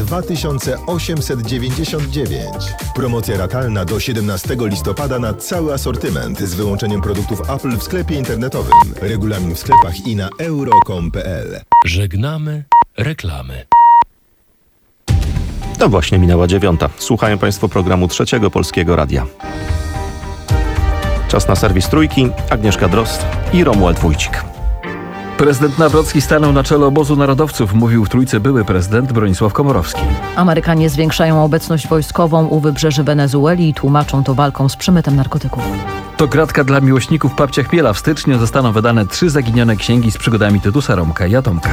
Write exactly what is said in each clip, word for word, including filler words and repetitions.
dwa tysiące osiemset dziewięćdziesiąt dziewięć. Promocja ratalna do siedemnastego listopada na cały asortyment z wyłączeniem produktów Apple w sklepie internetowym. Regulamin w sklepach i na euro kropka com kropka p l. Żegnamy reklamy. To właśnie minęła dziewiąta. Słuchają Państwo programu Trzeciego Polskiego Radia. Czas na serwis Trójki. Agnieszka Drozd i Romuald Wójcik. Prezydent Nawrocki stanął na czele obozu narodowców, mówił w Trójce były prezydent Bronisław Komorowski. Amerykanie zwiększają obecność wojskową u wybrzeży Wenezueli i tłumaczą to walką z przemytem narkotyków. To kratka dla miłośników Papcia Chmiela. W styczniu zostaną wydane trzy zaginione księgi z przygodami Tytusa, Romka i Atomka.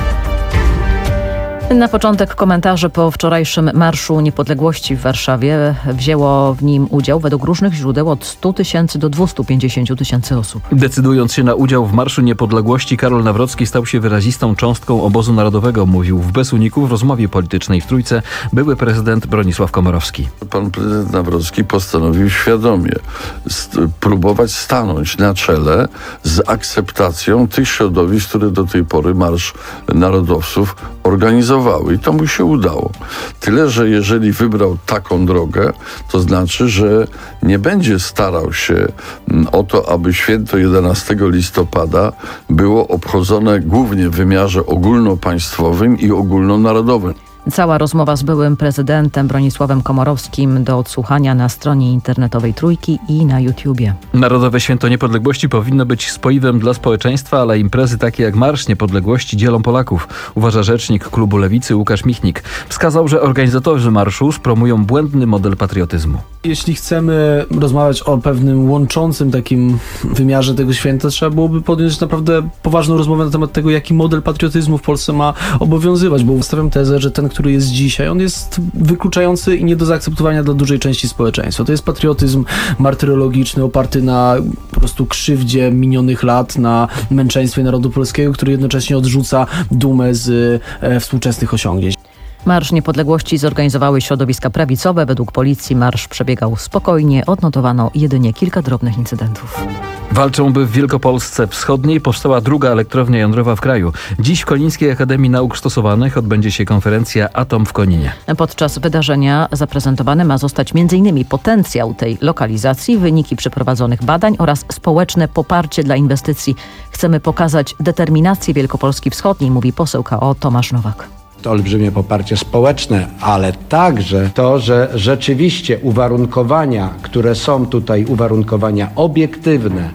Na początek komentarze po wczorajszym Marszu Niepodległości w Warszawie. Wzięło w nim udział według różnych źródeł od stu tysięcy do dwustu pięćdziesięciu tysięcy osób. Decydując się na udział w Marszu Niepodległości, Karol Nawrocki stał się wyrazistą cząstką obozu narodowego, mówił w Bez Uniku w rozmowie politycznej w Trójce były prezydent Bronisław Komorowski. Pan prezydent Nawrocki postanowił świadomie st- próbować stanąć na czele z akceptacją tych środowisk, które do tej pory Marsz Narodowców organizowały. I to mu się udało. Tyle, że jeżeli wybrał taką drogę, to znaczy, że nie będzie starał się o to, aby święto jedenastego listopada było obchodzone głównie w wymiarze ogólnopaństwowym i ogólnonarodowym. Cała rozmowa z byłym prezydentem Bronisławem Komorowskim do odsłuchania na stronie internetowej Trójki i na YouTubie. Narodowe Święto Niepodległości powinno być spoiwem dla społeczeństwa, ale imprezy takie jak Marsz Niepodległości dzielą Polaków, uważa rzecznik klubu Lewicy Łukasz Michnik. Wskazał, że organizatorzy marszu promują błędny model patriotyzmu. Jeśli chcemy rozmawiać o pewnym łączącym takim wymiarze tego święta, trzeba byłoby podjąć naprawdę poważną rozmowę na temat tego, jaki model patriotyzmu w Polsce ma obowiązywać, bo stawiam tezę, że ten, który jest dzisiaj, on jest wykluczający i nie do zaakceptowania dla dużej części społeczeństwa. To jest patriotyzm martyrologiczny, oparty na po prostu krzywdzie minionych lat, na męczeństwie narodu polskiego, który jednocześnie odrzuca dumę z e, współczesnych osiągnięć. Marsz Niepodległości zorganizowały środowiska prawicowe. Według policji marsz przebiegał spokojnie. Odnotowano jedynie kilka drobnych incydentów. Walczą, by w Wielkopolsce Wschodniej powstała druga elektrownia jądrowa w kraju. Dziś w Konińskiej Akademii Nauk Stosowanych odbędzie się konferencja Atom w Koninie. Podczas wydarzenia zaprezentowany ma zostać między innymi potencjał tej lokalizacji, wyniki przeprowadzonych badań oraz społeczne poparcie dla inwestycji. Chcemy pokazać determinację Wielkopolski Wschodniej, mówi poseł K O Tomasz Nowak. To olbrzymie poparcie społeczne, ale także to, że rzeczywiście uwarunkowania, które są tutaj, uwarunkowania obiektywne,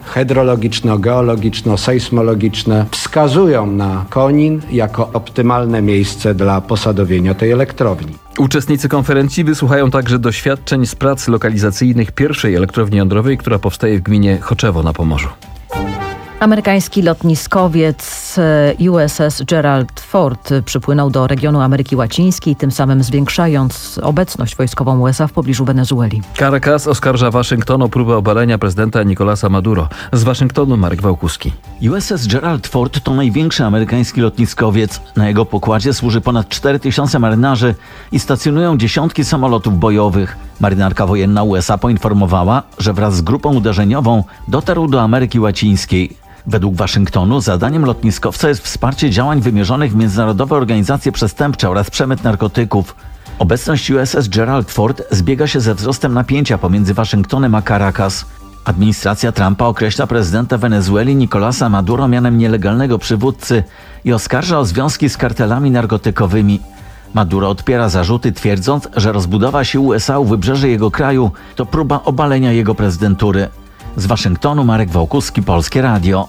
hydrologiczno-geologiczno-sejsmologiczne, wskazują na Konin jako optymalne miejsce dla posadowienia tej elektrowni. Uczestnicy konferencji wysłuchają także doświadczeń z prac lokalizacyjnych pierwszej elektrowni jądrowej, która powstaje w gminie Choczewo na Pomorzu. Amerykański lotniskowiec U S S Gerald Ford przypłynął do regionu Ameryki Łacińskiej, tym samym zwiększając obecność wojskową U S A w pobliżu Wenezueli. Caracas oskarża Waszyngton o próbę obalenia prezydenta Nicolasa Maduro. Z Waszyngtonu Marek Wałkuski. U S S Gerald Ford to największy amerykański lotniskowiec. Na jego pokładzie służy ponad cztery tysiące marynarzy i stacjonują dziesiątki samolotów bojowych. Marynarka wojenna U S A poinformowała, że wraz z grupą uderzeniową dotarł do Ameryki Łacińskiej. Według Waszyngtonu zadaniem lotniskowca jest wsparcie działań wymierzonych w międzynarodowe organizacje przestępcze oraz przemyt narkotyków. Obecność U S S Gerald Ford zbiega się ze wzrostem napięcia pomiędzy Waszyngtonem a Caracas. Administracja Trumpa określa prezydenta Wenezueli Nicolasa Maduro mianem nielegalnego przywódcy i oskarża o związki z kartelami narkotykowymi. Maduro odpiera zarzuty, twierdząc, że rozbudowa sił U S A u wybrzeży jego kraju to próba obalenia jego prezydentury. Z Waszyngtonu Marek Wałkuski, Polskie Radio.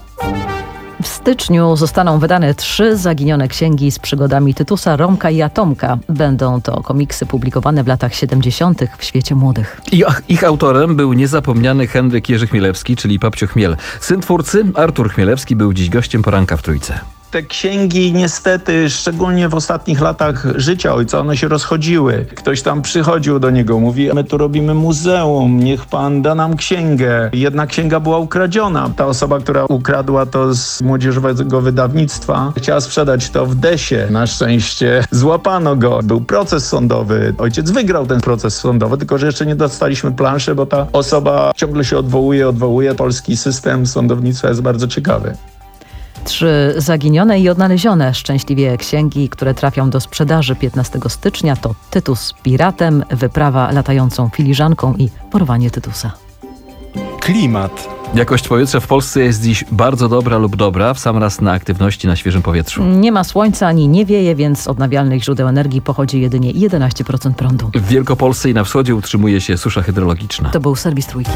W styczniu zostaną wydane trzy zaginione księgi z przygodami Tytusa, Romka i Atomka. Będą to komiksy publikowane w latach siedemdziesiątych w świecie młodych. I ich autorem był niezapomniany Henryk Jerzy Chmielewski, czyli Papcio Chmiel. Syn twórcy, Artur Chmielewski, był dziś gościem poranka w Trójce. Te księgi niestety, szczególnie w ostatnich latach życia ojca, one się rozchodziły. Ktoś tam przychodził do niego, mówi: my tu robimy muzeum, niech pan da nam księgę. Jedna księga była ukradziona. Ta osoba, która ukradła to z młodzieżowego wydawnictwa, chciała sprzedać to w Desie. Na szczęście złapano go. Był proces sądowy. Ojciec wygrał ten proces sądowy, tylko że jeszcze nie dostaliśmy planszy, bo ta osoba ciągle się odwołuje, odwołuje. Polski system sądownictwa jest bardzo ciekawy. Trzy zaginione i odnalezione szczęśliwie księgi, które trafią do sprzedaży piętnastego stycznia to Tytus piratem, wyprawa latającą filiżanką i porwanie Tytusa. Klimat. Jakość powietrza w Polsce jest dziś bardzo dobra lub dobra, w sam raz na aktywności na świeżym powietrzu. Nie ma słońca ani nie wieje, więc z odnawialnych źródeł energii pochodzi jedynie jedenaście procent prądu. W Wielkopolsce i na wschodzie utrzymuje się susza hydrologiczna. To był serwis Trójki.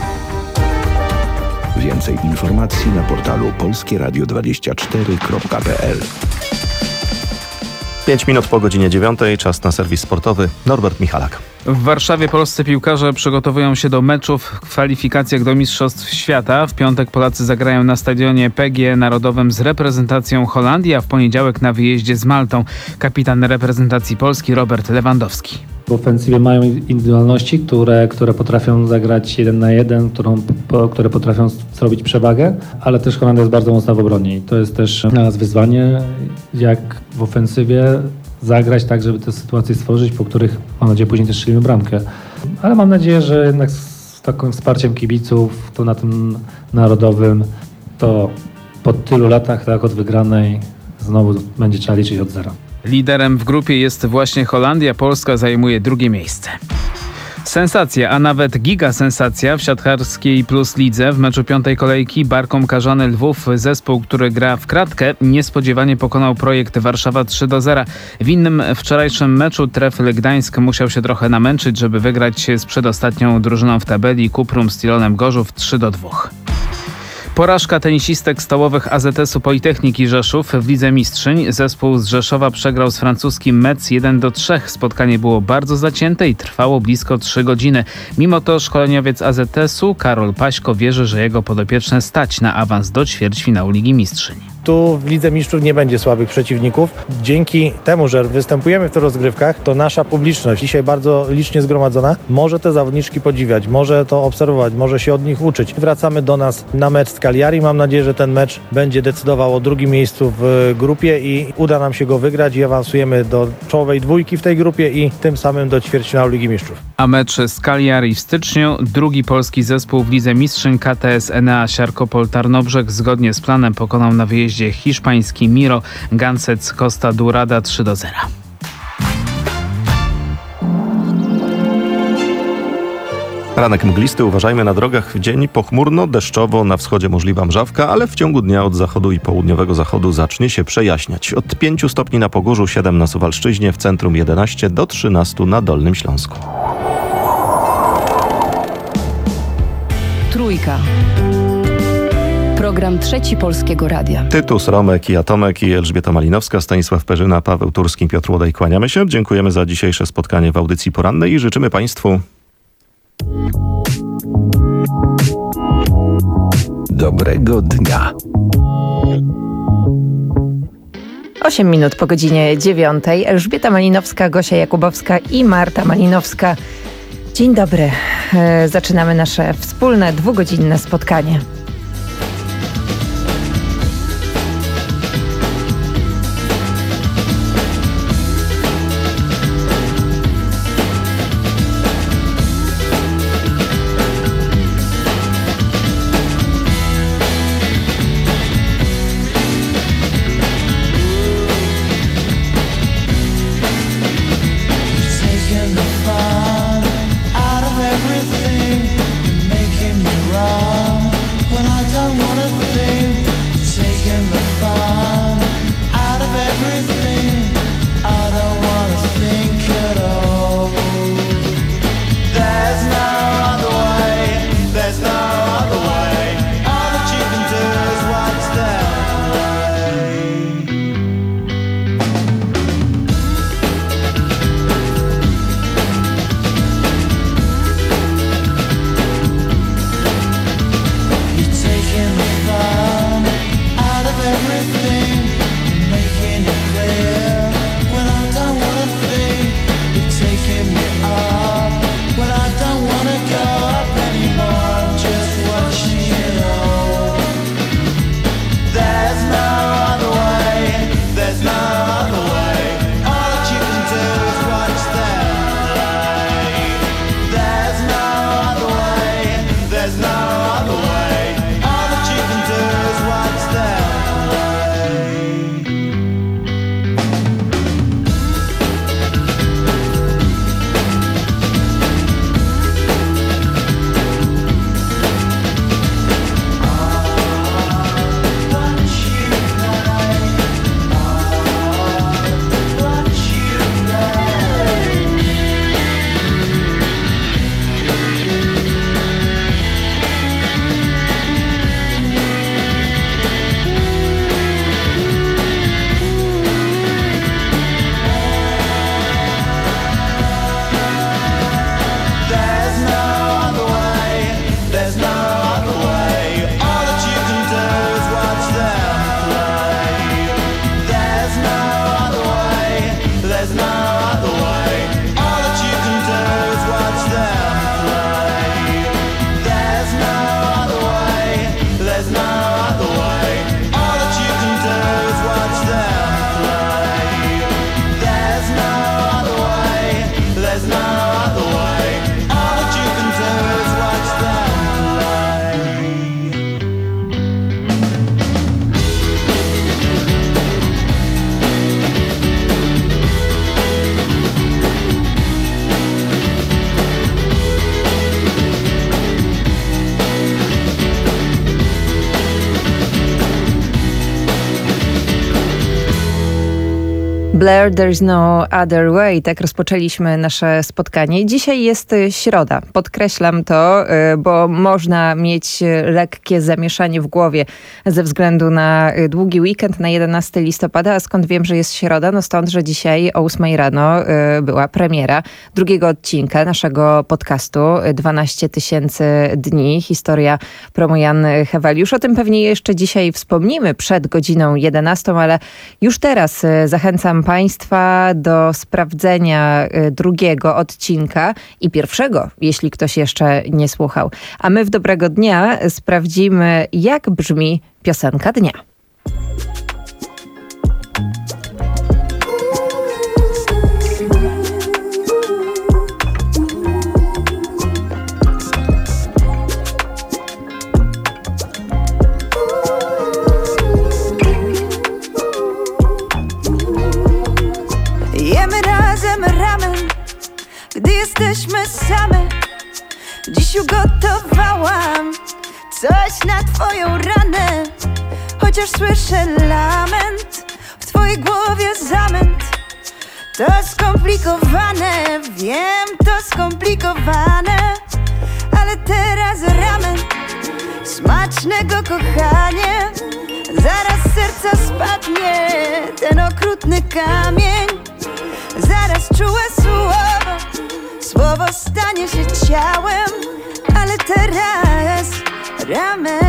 Więcej informacji na portalu polskie radio dwadzieścia cztery kropka p l. pięć minut po godzinie dziewiątej, czas na serwis sportowy. Norbert Michalak. W Warszawie polscy piłkarze przygotowują się do meczów w kwalifikacjach do Mistrzostw Świata. W piątek Polacy zagrają na stadionie P G E Narodowym z reprezentacją Holandii, a w poniedziałek na wyjeździe z Maltą. Kapitan reprezentacji Polski Robert Lewandowski. W ofensywie mają indywidualności, które, które potrafią zagrać jeden na jeden, którą, po, które potrafią zrobić przewagę, ale też Holandia jest bardzo mocna w obronie i to jest też dla nas wyzwanie, jak w ofensywie zagrać tak, żeby te sytuacje stworzyć, po których mam nadzieję później też strzelimy bramkę. Ale mam nadzieję, że jednak z takim wsparciem kibiców, to na tym narodowym, to po tylu latach tak od wygranej znowu będzie trzeba liczyć od zera. Liderem w grupie jest właśnie Holandia, Polska zajmuje drugie miejsce. Sensacja, a nawet gigasensacja w siatkarskiej Plus Lidze. W meczu piątej kolejki Barkom Karzany Lwów, zespół, który gra w kratkę, niespodziewanie pokonał Projekt Warszawa trzy do zera. W innym wczorajszym meczu Trefl Gdańsk musiał się trochę namęczyć, żeby wygrać z przedostatnią drużyną w tabeli Kuprum z Tilonem Gorzów trzy do dwóch. Porażka tenisistek stołowych A Z S-u Politechniki Rzeszów w Lidze Mistrzyń. Zespół z Rzeszowa przegrał z francuskim Metz jeden do trzech. Spotkanie było bardzo zacięte i trwało blisko trzy godziny. Mimo to szkoleniowiec A Z S-u Karol Paśko wierzy, że jego podopieczne stać na awans do ćwierćfinału Ligi Mistrzyń. Tu w Lidze Mistrzów nie będzie słabych przeciwników. Dzięki temu, że występujemy w tych rozgrywkach, to nasza publiczność, dzisiaj bardzo licznie zgromadzona, może te zawodniczki podziwiać, może to obserwować, może się od nich uczyć. Wracamy do nas na mecz z Cagliari. Mam nadzieję, że ten mecz będzie decydował o drugim miejscu w grupie i uda nam się go wygrać i awansujemy do czołowej dwójki w tej grupie i tym samym do ćwierćfinału Ligi Mistrzów. A mecz z Cagliari w styczniu. Drugi polski zespół w Lidze Mistrzyń K T S Enea Siarkopol Tarnobrzeg zgodnie z planem pokonał na wyjeździe hiszpański Miro Gansec Costa Durada trzy do zera. Ranek mglisty, uważajmy na drogach. W dzień pochmurno, deszczowo, na wschodzie możliwa mrzawka, ale w ciągu dnia od zachodu i południowego zachodu zacznie się przejaśniać. Od pięciu stopni na Pogórzu, siedem na Suwalszczyźnie, w centrum jedenaście do trzynastu na Dolnym Śląsku. Trójka. Program Trzeci Polskiego Radia. Tytus, Romek i Atomek i Elżbieta Malinowska, Stanisław Perzyna, Paweł Turski, Piotr Łodej. Kłaniamy się. Dziękujemy za dzisiejsze spotkanie w audycji porannej i życzymy Państwu dobrego dnia. osiem minut po godzinie dziewiątej. Elżbieta Malinowska, Gosia Jakubowska i Marta Malinowska. Dzień dobry. E, zaczynamy nasze wspólne dwugodzinne spotkanie. Out of everything, making me wrong. Blair, There's No Other Way. Tak rozpoczęliśmy nasze spotkanie. Dzisiaj jest środa. Podkreślam to, bo można mieć lekkie zamieszanie w głowie ze względu na długi weekend na jedenastego listopada. A skąd wiem, że jest środa? No stąd, że dzisiaj o ósmej rano była premiera drugiego odcinka naszego podcastu dwanaście tysięcy dni. Historia promu Jan Heweliusz. O tym pewnie jeszcze dzisiaj wspomnimy przed godziną jedenastą, ale już teraz zachęcam Państwa do sprawdzenia drugiego odcinka i pierwszego, jeśli ktoś jeszcze nie słuchał. A my w Dobrego Dnia sprawdzimy, jak brzmi piosenka dnia. Jemy razem ramen, gdy jesteśmy same. Dziś ugotowałam coś na twoją ranę. Chociaż słyszę lament, w twojej głowie zamęt. To skomplikowane, wiem, to skomplikowane. Ale teraz ramen, smacznego kochanie. Zaraz z serca spadnie ten okrutny kamień. Zaraz czułe słowo, słowo stanie się ciałem. Ale teraz ramen.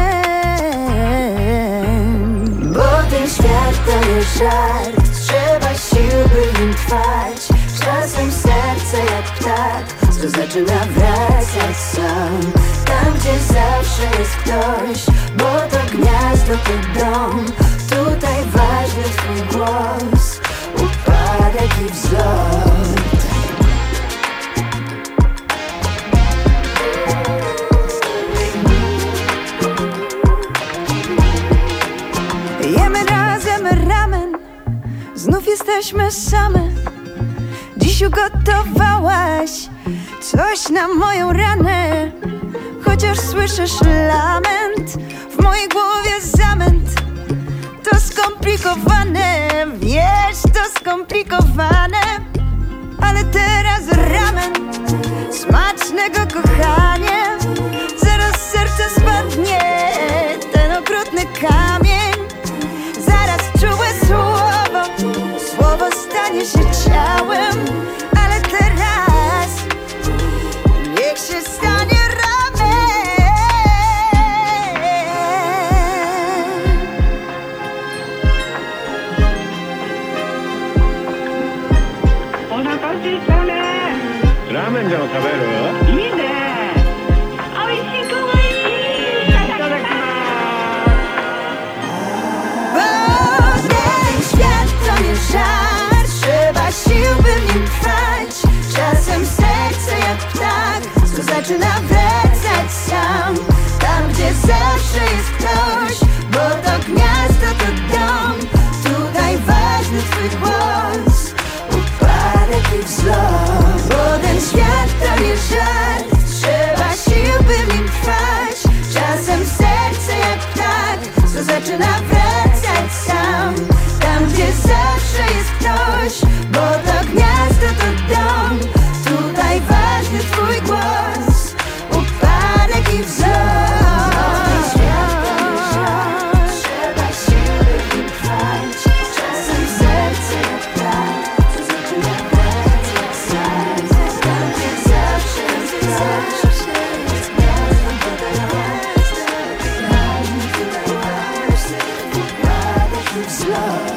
Bo ten świat to nie żart, trzeba sił, by nim trwać. Czasem serce jak ptak, co zaczyna wracać sam. Tam, gdzie zawsze jest ktoś, bo to gniazdo, to dom. Tutaj ważny twój głos, upadek i wzlot. Jemy razem ramen, znów jesteśmy same. Dziś ugotowałaś coś na moją ranę. Chociaż słyszysz lament, w mojej głowie zamęt. To skomplikowane, wiesz, to skomplikowane. Ale teraz ramen, smacznego kochanie. Zaraz z serca spadnie ten okrutny kamień. Zaraz czułe słowo, słowo stanie się ciałem. Ale teraz niech się stanie ramen. Ramen de los saberos. Żart, trzeba sił, by w nim trwać. Czasem serce jak ptak, co zaczyna wracać sam. Tam, gdzie zawsze jest ktoś, bo to gniazdo, to dom. Tutaj ważny twój głos, upadek i wzlot. Bo ten świat to nie żart, trzeba sił, by w nim trwać. Czasem serce jak ptak, co zaczyna wracać sam. Tam, gdzie zawsze jest ktoś, bo to gniazdo, to dom. Tutaj ważny twój głos, upadek i wzlot. Trzeba sił, by w nim trwać. Czasem serce jak ptak, co zaczyna wracać sam. Tam, gdzie zawsze jest ktoś, jest gniazdo, to dom. Upadek i wzlot.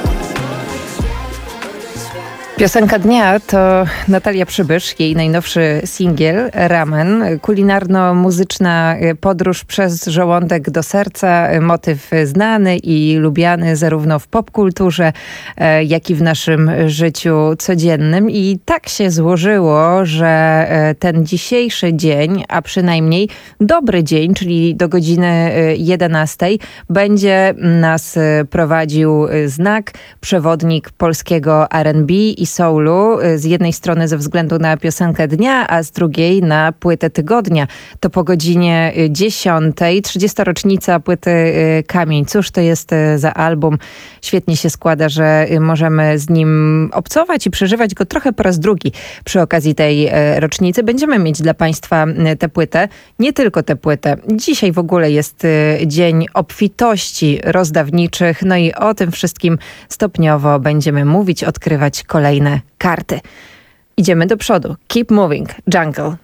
Piosenka dnia to Natalia Przybysz, jej najnowszy singiel Ramen. Kulinarno-muzyczna podróż przez żołądek do serca. Motyw znany i lubiany zarówno w popkulturze, jak i w naszym życiu codziennym. I tak się złożyło, że ten dzisiejszy dzień, a przynajmniej dobry dzień, czyli do godziny jedenastej, będzie nas prowadził znak, przewodnik polskiego R and B i soulu. Z jednej strony ze względu na piosenkę dnia, a z drugiej na płytę tygodnia. To po godzinie dziesiątej. trzydziesta rocznica płyty Kamień. Cóż to jest za album? Świetnie się składa, że możemy z nim obcować i przeżywać go trochę po raz drugi przy okazji tej rocznicy. Będziemy mieć dla Państwa tę płytę. Nie tylko tę płytę. Dzisiaj w ogóle jest dzień obfitości rozdawniczych. No i o tym wszystkim stopniowo będziemy mówić, odkrywać kolejne karty. Idziemy do przodu. Keep moving. Jungle.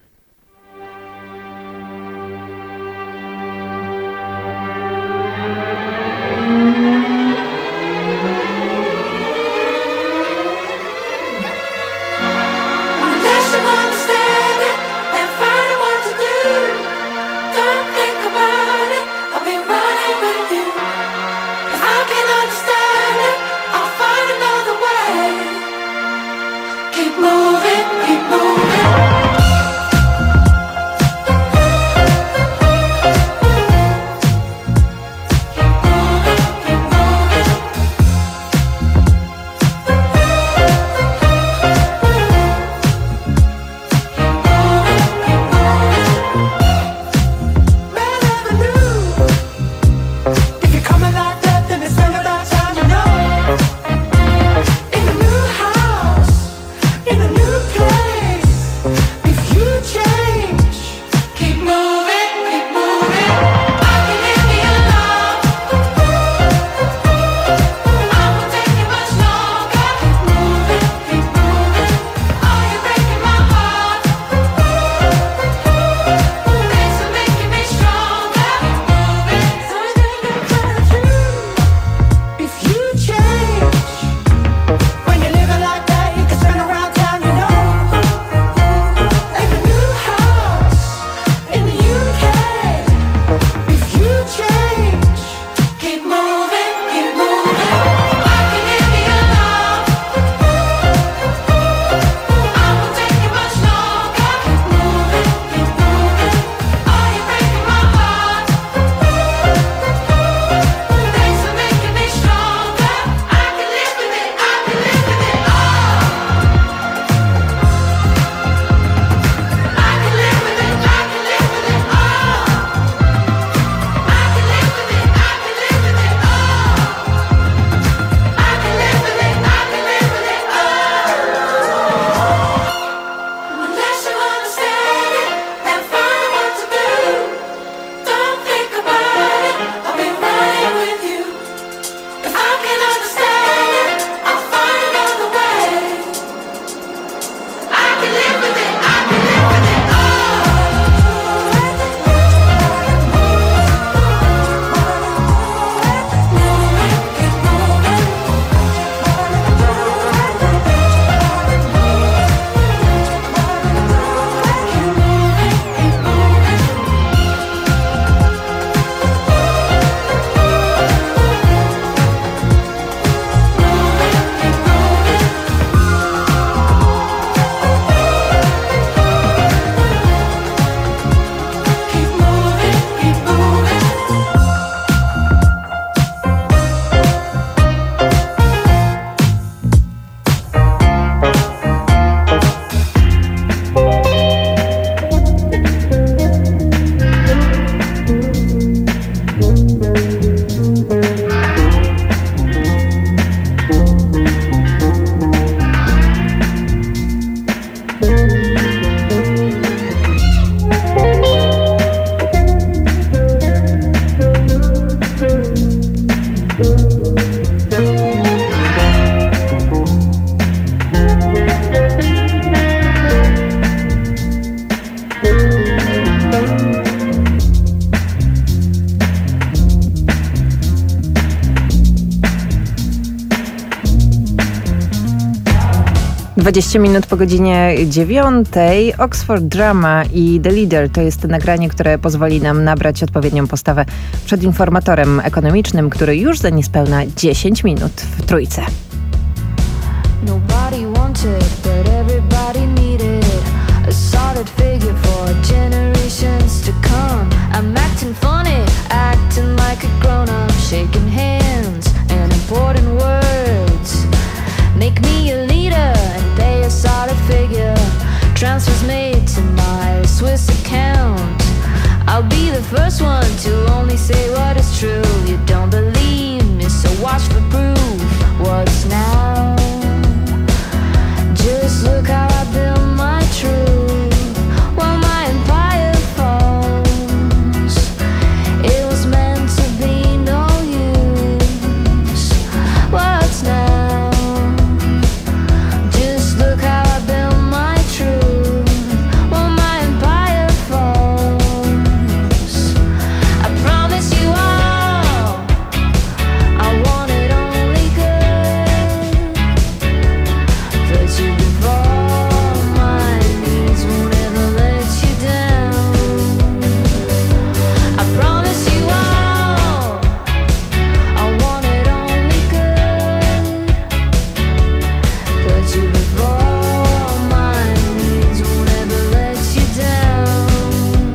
dwadzieścia minut po godzinie dziewiątej. Oxford Drama i The Leader to jest nagranie, które pozwoli nam nabrać odpowiednią postawę przed informatorem ekonomicznym, który już za niespełna dziesięć minut w Trójce. Nobody wanted, but everybody needed a solid figure for generations to come. I'm acting funny, acting like a grown-up, shaking hands and important words make me a leader. Transfers made to my Swiss account. I'll be the first one to only say what is true. You don't believe me, so watch for proof. What's now? Just look how I build my truth. While my empire falls, it was meant to be no use. What's now? Just look how I build my truth. While my empire falls, I promise you all, I wanted only good. Put you before my needs, won't ever let you down. I promise you all, I wanted only good. Put you before my needs, won't ever let you down.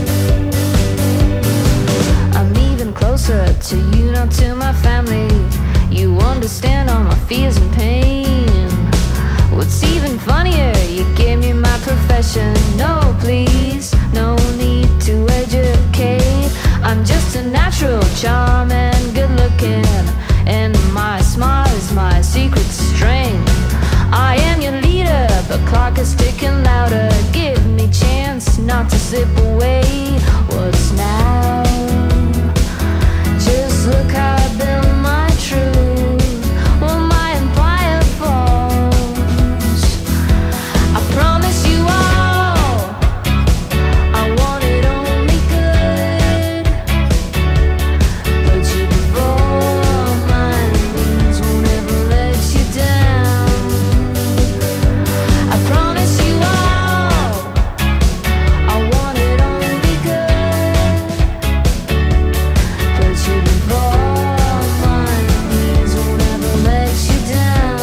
I'm even closer to you, not to my family. You understand all my fears and pain. What's even funnier, you gave me my profession. No, please, no need to educate. I'm just a natural charm and good looking, and my smile is my secret strength. I am your leader, but clock is ticking louder. Give me chance not to slip away. What's now? Just look how I build my truth. While my empire falls, I promise you all, I wanted only good. Put you before my needs, won't ever let you down. I promise you all, I wanted only good. Put you before my needs, won't ever let you down.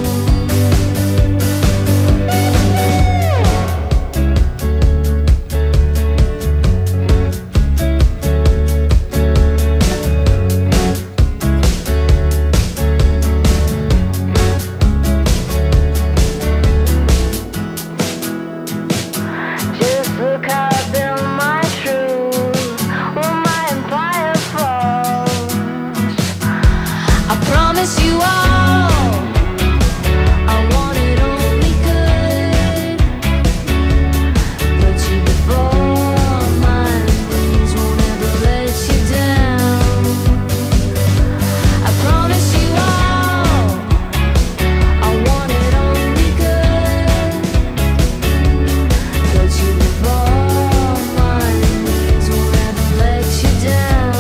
Just look how I build my truth. While my empire falls, I promise you all, I wanted only good. Put you before my needs, won't ever let you down. I promise you all, I wanted only good. Put you before my needs, won't ever let you down.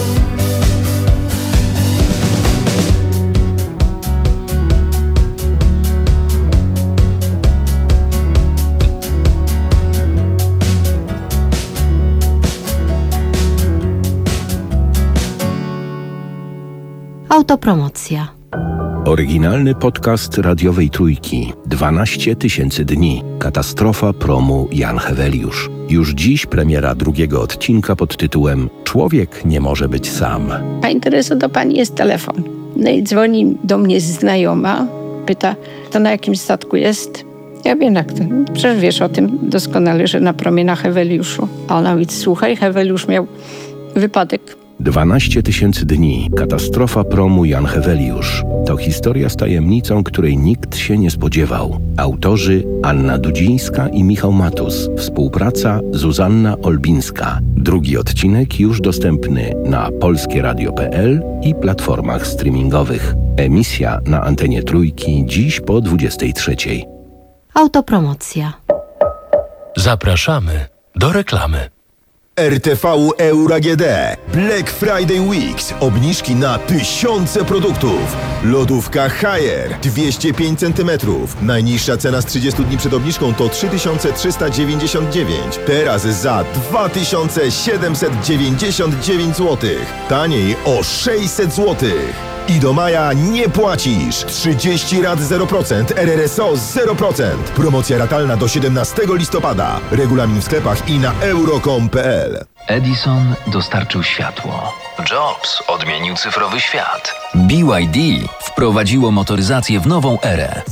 Autopromocja. Oryginalny podcast radiowej Trójki. dwanaście tysięcy dni. Katastrofa promu Jan Heweliusz. Już dziś premiera drugiego odcinka pod tytułem Człowiek nie może być sam. Pani Terezo, do pani jest telefon. No i dzwoni do mnie znajoma, pyta, to na jakim statku jest? Ja wiem jak to, przecież wiesz o tym doskonale, że na promie na Heweliuszu. A ona mówi, słuchaj, Heweliusz miał wypadek. dwanaście tysięcy dni. Katastrofa promu Jan Heweliusz. To historia z tajemnicą, której nikt się nie spodziewał. Autorzy Anna Dudzińska i Michał Matus. Współpraca Zuzanna Olbińska. Drugi odcinek już dostępny na polskie radio kropka p l i platformach streamingowych. Emisja na antenie Trójki dziś po dwudziestej trzeciej. Autopromocja. Zapraszamy do reklamy. R T V Euro A G D. Black Friday Weeks. Obniżki na tysiące produktów. Lodówka Haier dwieście pięć centymetrów. Najniższa cena z trzydziestu dni przed obniżką to trzy tysiące trzysta dziewięćdziesiąt dziewięć. Teraz za dwa tysiące siedemset dziewięćdziesiąt dziewięć złotych. Taniej o sześćset złotych. I do maja nie płacisz. trzydzieści rat zero procent, R R S O zero procent. Promocja ratalna do siedemnastego listopada. Regulamin w sklepach i na euro kropka com kropka p l. Edison dostarczył światło. Jobs odmienił cyfrowy świat. B Y D wprowadziło motoryzację w nową erę.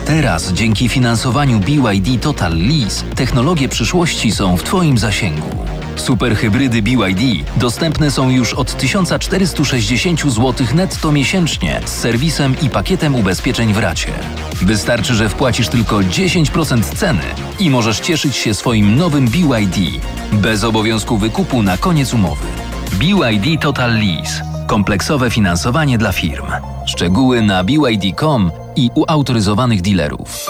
Teraz dzięki finansowaniu B Y D Total Lease technologie przyszłości są w Twoim zasięgu. Superhybrydy B Y D dostępne są już od tysiąc czterysta sześćdziesiąt złotych netto miesięcznie z serwisem i pakietem ubezpieczeń w racie. Wystarczy, że wpłacisz tylko dziesięć procent ceny i możesz cieszyć się swoim nowym B Y D bez obowiązku wykupu na koniec umowy. B Y D Total Lease. Kompleksowe finansowanie dla firm. Szczegóły na b y d kropka com i u autoryzowanych dealerów.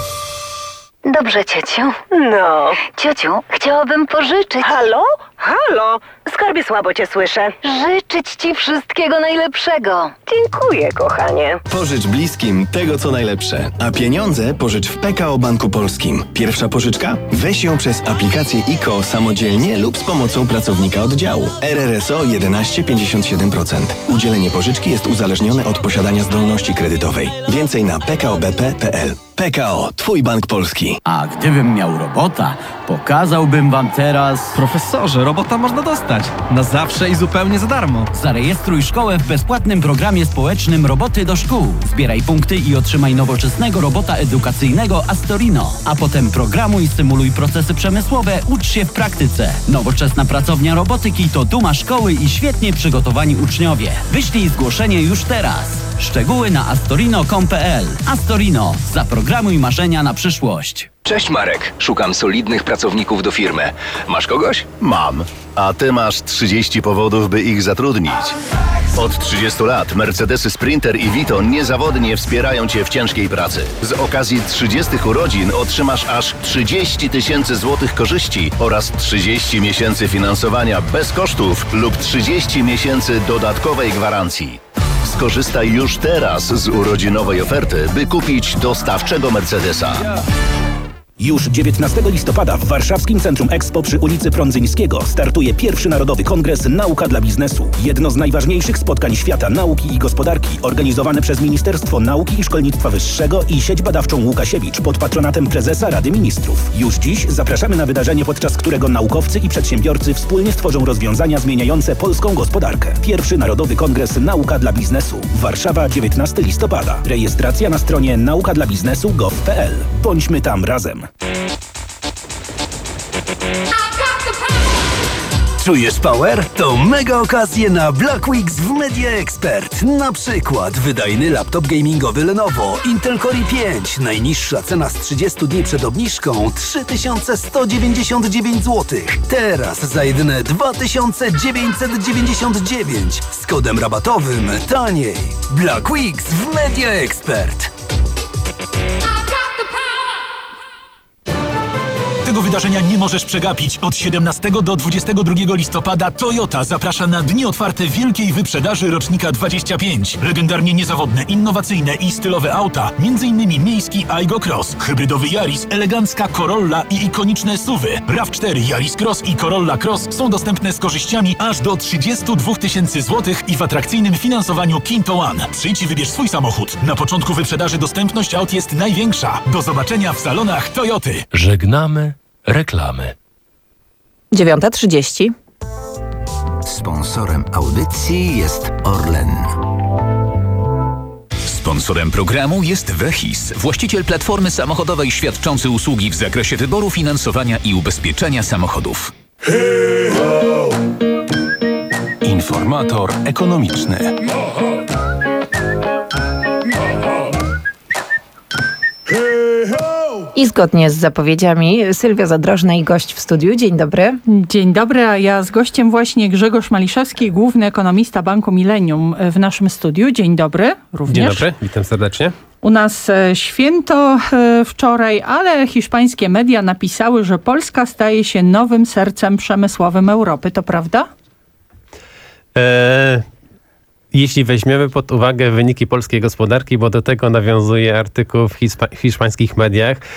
Dobrze, ciociu. No. Ciociu, chciałabym pożyczyć. Halo? Halo? Skarbie, słabo cię słyszę. Życzyć ci wszystkiego najlepszego. Dziękuję, kochanie. Pożycz bliskim tego, co najlepsze. A pieniądze pożycz w P K O Banku Polskim. Pierwsza pożyczka? Weź ją przez aplikację I K O samodzielnie lub z pomocą pracownika oddziału. R R S O jedenaście pięćdziesiąt siedem procent. Udzielenie pożyczki jest uzależnione od posiadania zdolności kredytowej. Więcej na p k o b p kropka p l. P K O, Twój bank polski. A gdybym miał robota, pokazałbym wam teraz... Profesorze, robota można dostać. Na zawsze i zupełnie za darmo. Zarejestruj szkołę w bezpłatnym programie społecznym Roboty do szkół. Zbieraj punkty i otrzymaj nowoczesnego robota edukacyjnego Astorino. A potem programuj, symuluj procesy przemysłowe, ucz się w praktyce. Nowoczesna pracownia robotyki to duma szkoły i świetnie przygotowani uczniowie. Wyślij zgłoszenie już teraz. Szczegóły na astorino kropka com kropka p l. Astorino. Zaprogramuj marzenia na przyszłość. Cześć Marek, szukam solidnych pracowników do firmy. Masz kogoś? Mam. A ty masz trzydzieści powodów, by ich zatrudnić. Od trzydziestu lat Mercedesy Sprinter i Vito niezawodnie wspierają cię w ciężkiej pracy. Z okazji trzydziestych urodzin otrzymasz aż trzydzieści tysięcy złotych korzyści oraz trzydzieści miesięcy finansowania bez kosztów lub trzydzieści miesięcy dodatkowej gwarancji. Skorzystaj już teraz z urodzinowej oferty, by kupić dostawczego Mercedesa. Już dziewiętnastego listopada w warszawskim Centrum Expo przy ulicy Prądzyńskiego startuje pierwszy Narodowy Kongres Nauka dla Biznesu. Jedno z najważniejszych spotkań świata nauki i gospodarki, organizowane przez Ministerstwo Nauki i Szkolnictwa Wyższego i Sieć Badawczą Łukasiewicz pod patronatem prezesa Rady Ministrów. Już dziś zapraszamy na wydarzenie, podczas którego naukowcy i przedsiębiorcy wspólnie stworzą rozwiązania zmieniające polską gospodarkę. Pierwszy Narodowy Kongres Nauka dla Biznesu. Warszawa, dziewiętnastego listopada. Rejestracja na stronie nauka dla biznesu kropka gov kropka p l. Bądźmy tam razem. Czujesz power? To mega okazje na Black Weeks w Media Expert. Na przykład wydajny laptop gamingowy Lenovo Intel Core i pięć. Najniższa cena z trzydziestu dni przed obniżką trzy tysiące sto dziewięćdziesiąt dziewięć złotych. Teraz za jedyne dwa tysiące dziewięćset dziewięćdziesiąt dziewięć z kodem rabatowym taniej. Black Weeks w Media Expert. Tego wydarzenia nie możesz przegapić. Od siedemnastego do dwudziestego drugiego listopada Toyota zaprasza na dni otwarte wielkiej wyprzedaży rocznika dwadzieścia pięć. Legendarnie niezawodne, innowacyjne i stylowe auta, między innymi miejski Aygo Cross, hybrydowy Yaris, elegancka Corolla i ikoniczne S U V-y. RAV cztery, Yaris Cross i Corolla Cross są dostępne z korzyściami aż do trzydzieści dwa tysięcy złotych i w atrakcyjnym finansowaniu Kinto One. Przyjdź i wybierz swój samochód. Na początku wyprzedaży dostępność aut jest największa. Do zobaczenia w salonach Toyoty. Żegnamy reklamy. dziewiąta trzydzieści. Sponsorem audycji jest Orlen. Sponsorem programu jest Vehis, właściciel platformy samochodowej świadczący usługi w zakresie wyboru, finansowania i ubezpieczenia samochodów. Informator ekonomiczny. I zgodnie z zapowiedziami Sylwia Zadrożna i gość w studiu. Dzień dobry. Dzień dobry, a ja z gościem właśnie Grzegorz Maliszewski, główny ekonomista Banku Millennium w naszym studiu. Dzień dobry również. Dzień dobry, witam serdecznie. U nas święto wczoraj, ale hiszpańskie media napisały, że Polska staje się nowym sercem przemysłowym Europy. To prawda? Eee... Jeśli weźmiemy pod uwagę wyniki polskiej gospodarki, bo do tego nawiązuje artykuł w hiszpa- hiszpańskich mediach,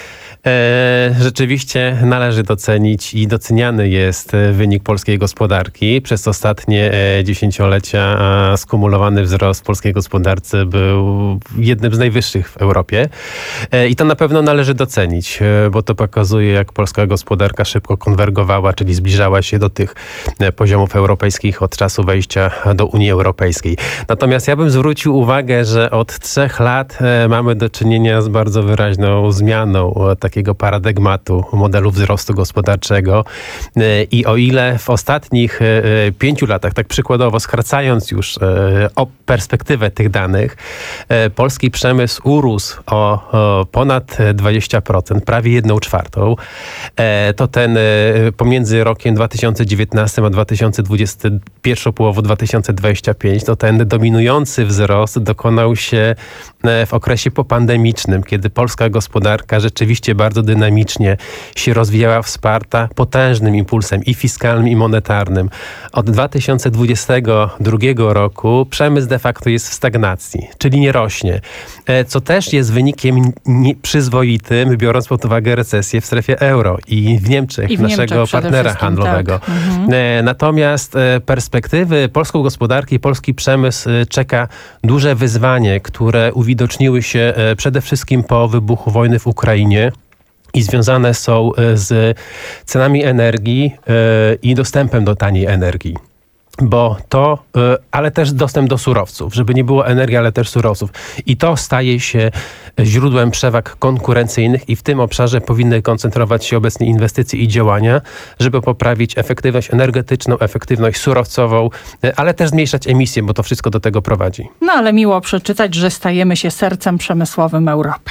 E, rzeczywiście należy docenić i doceniany jest wynik polskiej gospodarki. Przez ostatnie e, dziesięciolecia a skumulowany wzrost polskiej gospodarce był jednym z najwyższych w Europie. E, I to na pewno należy docenić, e, bo to pokazuje, jak polska gospodarka szybko konwergowała, czyli zbliżała się do tych e, poziomów europejskich od czasu wejścia do Unii Europejskiej. Natomiast ja bym zwrócił uwagę, że od trzech lat e, mamy do czynienia z bardzo wyraźną zmianą e, takiego paradygmatu modelu wzrostu gospodarczego. E, I o ile w ostatnich e, pięciu latach, tak przykładowo skracając już e, o perspektywę tych danych, e, polski przemysł urósł o, o ponad dwadzieścia procent, prawie jedną czwartą, e, to ten e, pomiędzy rokiem dwa tysiące dziewiętnastym a dwa tysiące dwudziestym, pierwszą połową dwa tysiące dwudziestego piątego, to ten dominujący wzrost dokonał się w okresie popandemicznym, kiedy polska gospodarka rzeczywiście bardzo dynamicznie się rozwijała, wsparta potężnym impulsem i fiskalnym, i monetarnym. Od dwa tysiące dwudziestego drugiego roku przemysł de facto jest w stagnacji, czyli nie rośnie, co też jest wynikiem przyzwoitym, biorąc pod uwagę recesję w strefie euro i w Niemczech, I w naszego Niemczech partnera handlowego. Tak. Mhm. Natomiast perspektywy polskiej gospodarki, polski przemysł czeka duże wyzwanie, które uwidoczniły się przede wszystkim po wybuchu wojny w Ukrainie i związane są z cenami energii i dostępem do taniej energii. Bo to, ale też dostęp do surowców, żeby nie było energii, ale też surowców. I to staje się źródłem przewag konkurencyjnych i w tym obszarze powinny koncentrować się obecnie inwestycje i działania, żeby poprawić efektywność energetyczną, efektywność surowcową, ale też zmniejszać emisje, bo to wszystko do tego prowadzi. No ale miło przeczytać, że stajemy się sercem przemysłowym Europy.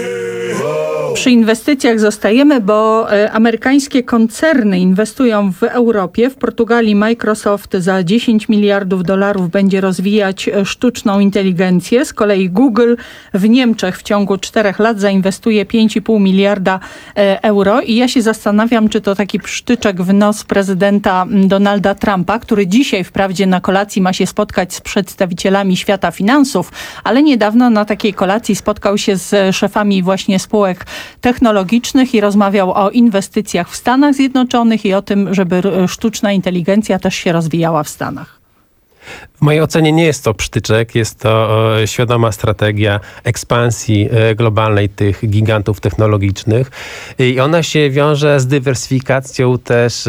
Przy inwestycjach zostajemy, bo amerykańskie koncerny inwestują w Europie. W Portugalii Microsoft za dziesięć miliardów dolarów będzie rozwijać sztuczną inteligencję. Z kolei Google w Niemczech w ciągu czterech lat zainwestuje pięć i pół miliarda euro. I ja się zastanawiam, czy to taki psztyczek w nos prezydenta Donalda Trumpa, który dzisiaj wprawdzie na kolacji ma się spotkać z przedstawicielami świata finansów, ale niedawno na takiej kolacji spotkał się z szefami właśnie spółek technologicznych i rozmawiał o inwestycjach w Stanach Zjednoczonych i o tym, żeby sztuczna inteligencja też się rozwijała w Stanach. W mojej ocenie nie jest to psztyczek, jest to świadoma strategia ekspansji globalnej tych gigantów technologicznych i ona się wiąże z dywersyfikacją też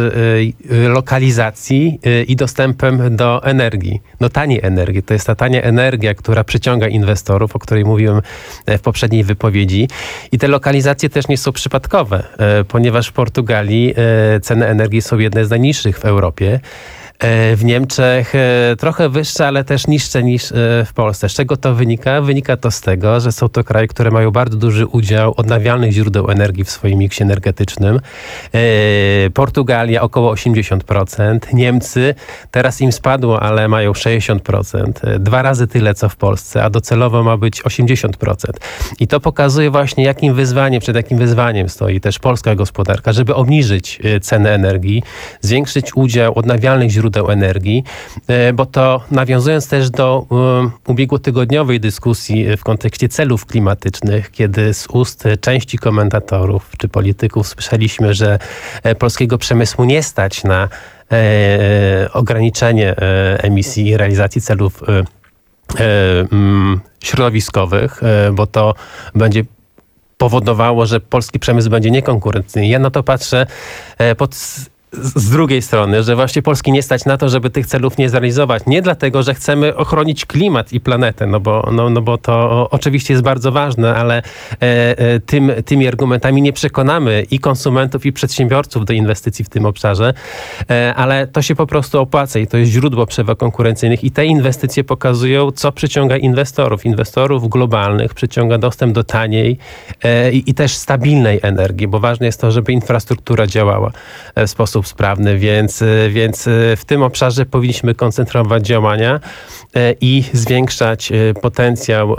lokalizacji i dostępem do energii, do taniej energii. To jest ta tania energia, która przyciąga inwestorów, o której mówiłem w poprzedniej wypowiedzi. I te lokalizacje też nie są przypadkowe, ponieważ w Portugalii ceny energii są jedne z najniższych w Europie. W Niemczech trochę wyższe, ale też niższe niż w Polsce. Z czego to wynika? Wynika to z tego, że są to kraje, które mają bardzo duży udział odnawialnych źródeł energii w swoim miksie energetycznym. Portugalia około osiemdziesiąt procent. Niemcy, teraz im spadło, ale mają sześćdziesiąt procent. Dwa razy tyle, co w Polsce, a docelowo ma być osiemdziesiąt procent. I to pokazuje właśnie, jakim wyzwaniem, przed jakim wyzwaniem stoi też polska gospodarka, żeby obniżyć cenę energii, zwiększyć udział odnawialnych źródeł energii, bo to nawiązując też do um, ubiegłotygodniowej dyskusji w kontekście celów klimatycznych, kiedy z ust części komentatorów czy polityków słyszeliśmy, że polskiego przemysłu nie stać na e, ograniczenie e, emisji i realizacji celów e, e, m, środowiskowych, e, bo to będzie powodowało, że polski przemysł będzie niekonkurencyjny. Ja na to patrzę e, pod z drugiej strony, że właśnie Polski nie stać na to, żeby tych celów nie zrealizować. Nie dlatego, że chcemy ochronić klimat i planetę, no bo, no, no bo to oczywiście jest bardzo ważne, ale e, e, tym, tymi argumentami nie przekonamy i konsumentów, i przedsiębiorców do inwestycji w tym obszarze, e, ale to się po prostu opłaca i to jest źródło przewag konkurencyjnych i te inwestycje pokazują, co przyciąga inwestorów. Inwestorów globalnych przyciąga dostęp do taniej e, i, i też stabilnej energii, bo ważne jest to, żeby infrastruktura działała w sposób sprawny, więc, więc w tym obszarze powinniśmy koncentrować działania i zwiększać potencjał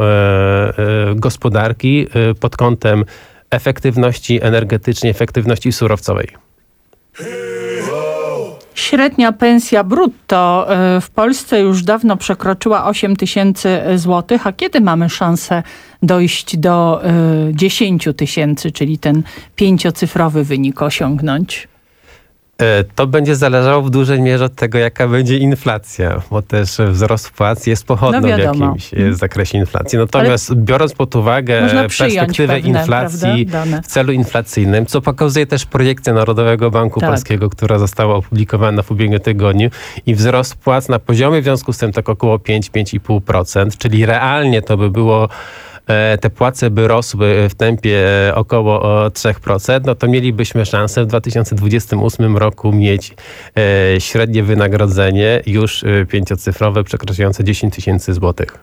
gospodarki pod kątem efektywności energetycznej, efektywności surowcowej. Średnia pensja brutto w Polsce już dawno przekroczyła osiem tysięcy złotych, a kiedy mamy szansę dojść do dziesięć tysięcy, czyli ten pięciocyfrowy wynik osiągnąć? To będzie zależało w dużej mierze od tego, jaka będzie inflacja, bo też wzrost płac jest pochodną no w jakimś zakresie inflacji. Natomiast Ale biorąc pod uwagę perspektywę pewne, inflacji w celu inflacyjnym, co pokazuje też projekcja Narodowego Banku tak. Polskiego, która została opublikowana w ubiegłym tygodniu i wzrost płac na poziomie w związku z tym tak około pięć do pięciu i pół procent, czyli realnie to by było te płace by rosły w tempie około trzy procent, no to mielibyśmy szansę w dwa tysiące dwudziestym ósmym roku mieć średnie wynagrodzenie już pięciocyfrowe, przekraczające dziesięć tysięcy złotych.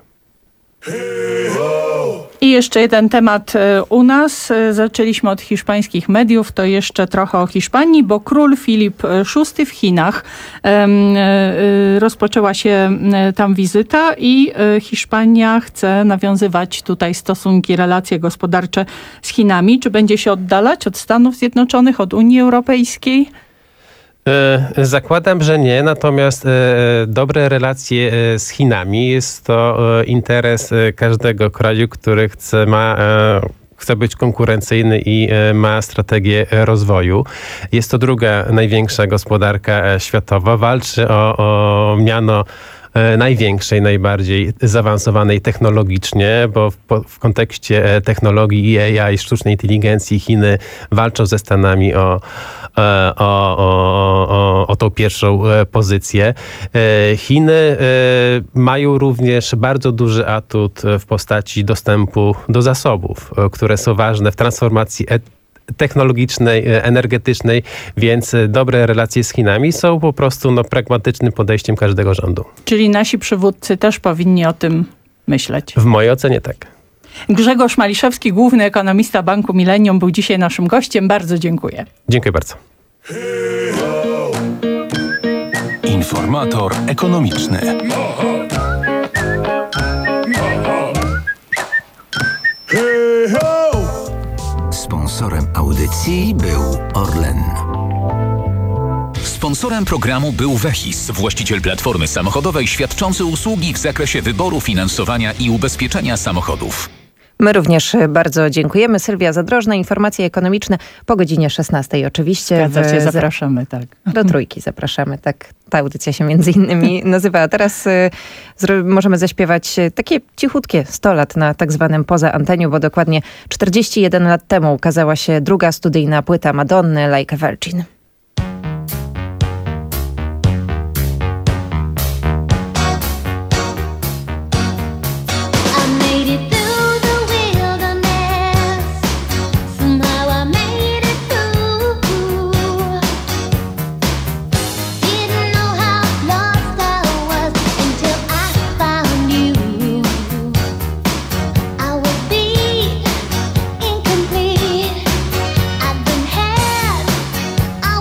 I jeszcze jeden temat u nas. Zaczęliśmy od hiszpańskich mediów, to jeszcze trochę o Hiszpanii, bo król Filip szósty w Chinach rozpoczęła się tam wizyta i Hiszpania chce nawiązywać tutaj stosunki, relacje gospodarcze z Chinami. Czy będzie się oddalać od Stanów Zjednoczonych, od Unii Europejskiej? Zakładam, że nie, natomiast dobre relacje z Chinami jest to interes każdego kraju, który chce, ma, chce być konkurencyjny i ma strategię rozwoju. Jest to druga największa gospodarka światowa, walczy o, o miano największej, najbardziej zaawansowanej technologicznie, bo w, w kontekście technologii i A I, sztucznej inteligencji, Chiny walczą ze Stanami o, o, o, o, o tą pierwszą pozycję. Chiny mają również bardzo duży atut w postaci dostępu do zasobów, które są ważne w transformacji technologicznej, energetycznej, więc dobre relacje z Chinami są po prostu no, pragmatycznym podejściem każdego rządu. Czyli nasi przywódcy też powinni o tym myśleć? W mojej ocenie tak. Grzegorz Maliszewski, główny ekonomista Banku Millennium, był dzisiaj naszym gościem. Bardzo dziękuję. Dziękuję bardzo. Informator ekonomiczny. Sponsorem audycji był Orlen. Sponsorem programu był Vehis, właściciel platformy samochodowej świadczący usługi w zakresie wyboru, finansowania i ubezpieczenia samochodów. My również bardzo dziękujemy. Sylwia Zadrożna, informacje ekonomiczne po godzinie szesnastej oczywiście. Zgadza się, zapraszamy, tak. Do trójki zapraszamy, tak. Ta audycja się między innymi nazywa. A teraz y, zro, możemy zaśpiewać takie cichutkie sto lat na tak zwanym poza anteniu, bo dokładnie czterdzieści jeden lat temu ukazała się druga studyjna płyta Madonny, Like a Virgin. I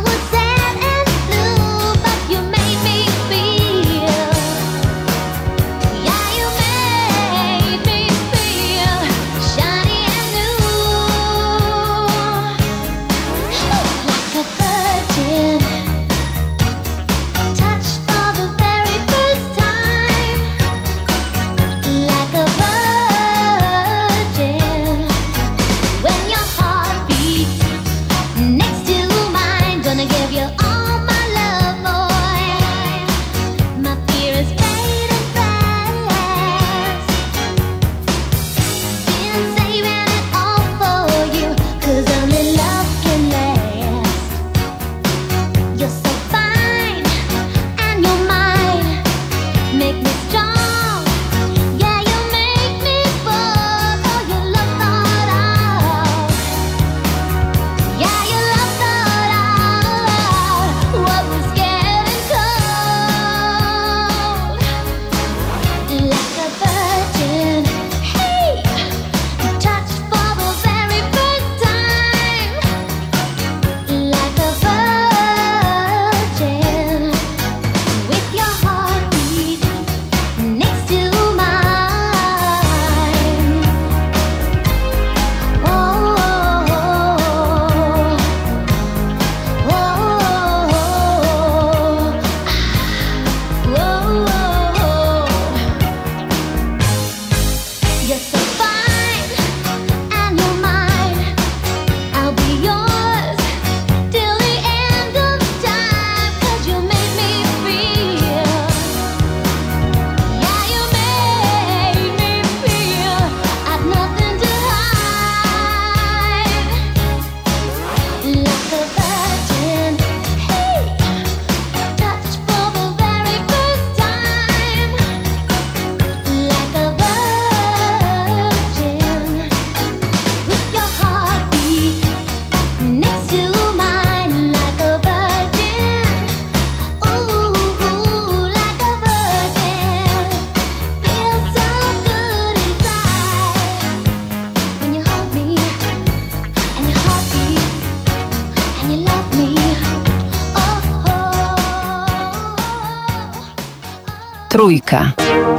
Trójka.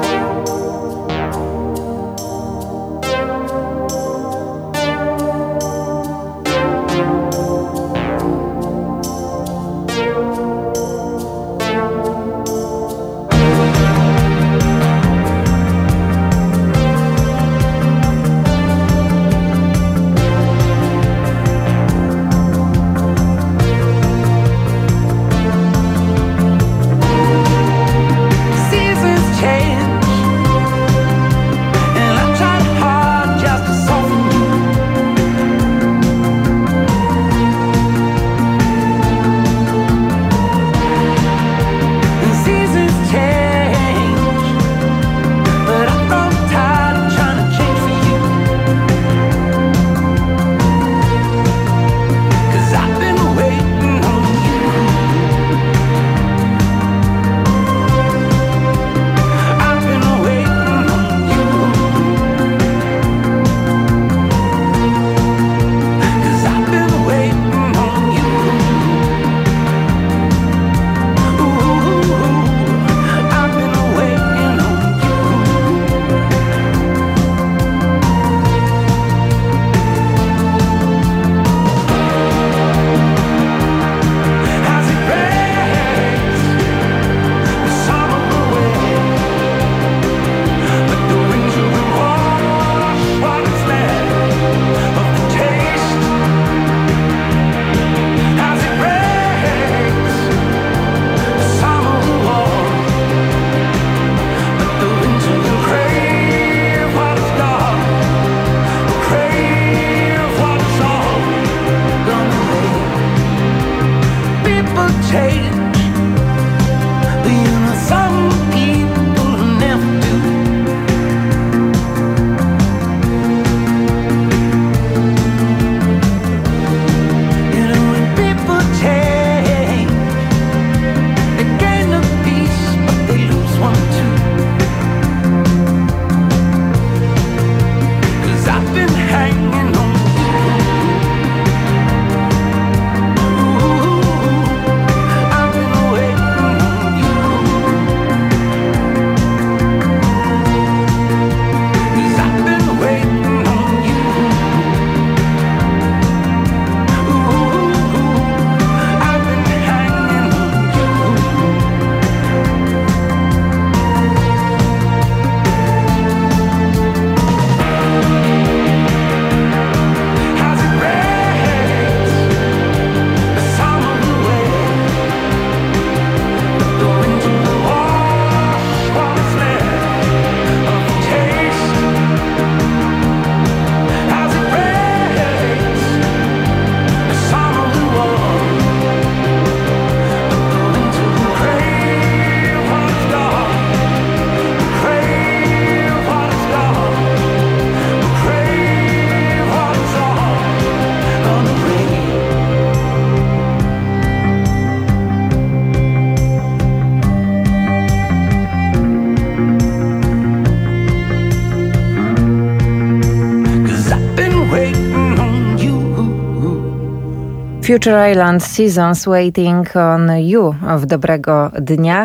Future Island, Seasons Waiting on You w dobrego dnia.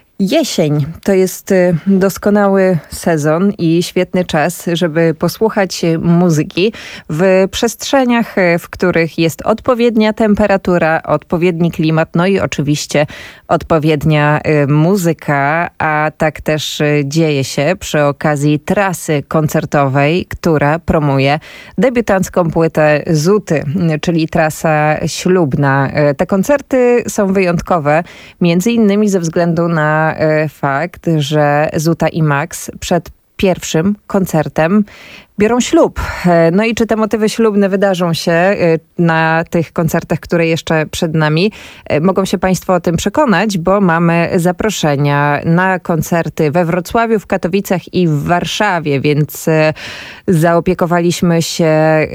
Jesień to jest doskonały sezon i świetny czas, żeby posłuchać muzyki w przestrzeniach, w których jest odpowiednia temperatura, odpowiedni klimat, no i oczywiście odpowiednia muzyka, a tak też dzieje się przy okazji trasy koncertowej, która promuje debiutancką płytę Zuty, czyli trasa ślubna. Te koncerty są wyjątkowe, między innymi ze względu na fakt, że Zuta i Max przed pierwszym koncertem biorą ślub. No i czy te motywy ślubne wydarzą się na tych koncertach, które jeszcze przed nami? Mogą się Państwo o tym przekonać, bo mamy zaproszenia na koncerty we Wrocławiu, w Katowicach i w Warszawie, więc zaopiekowaliśmy się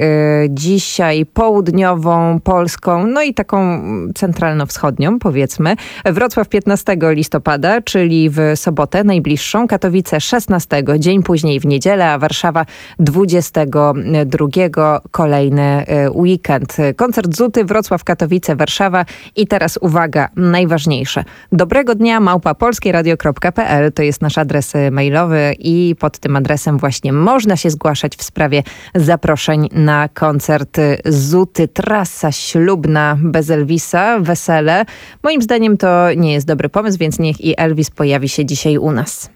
dzisiaj południową Polską, no i taką centralno-wschodnią, powiedzmy. Wrocław piętnastego listopada, czyli w sobotę najbliższą, Katowice szesnastego, dzień później w niedzielę, a Warszawa dwudziestego drugiego. Kolejny weekend. Koncert Zuty, Wrocław, Katowice, Warszawa i teraz uwaga, najważniejsze. Dobrego dnia, małpa polskieradio kropka p l to jest nasz adres mailowy i pod tym adresem właśnie można się zgłaszać w sprawie zaproszeń na koncert Zuty. Trasa ślubna bez Elvisa, wesele. Moim zdaniem to nie jest dobry pomysł, więc niech i Elvis pojawi się dzisiaj u nas.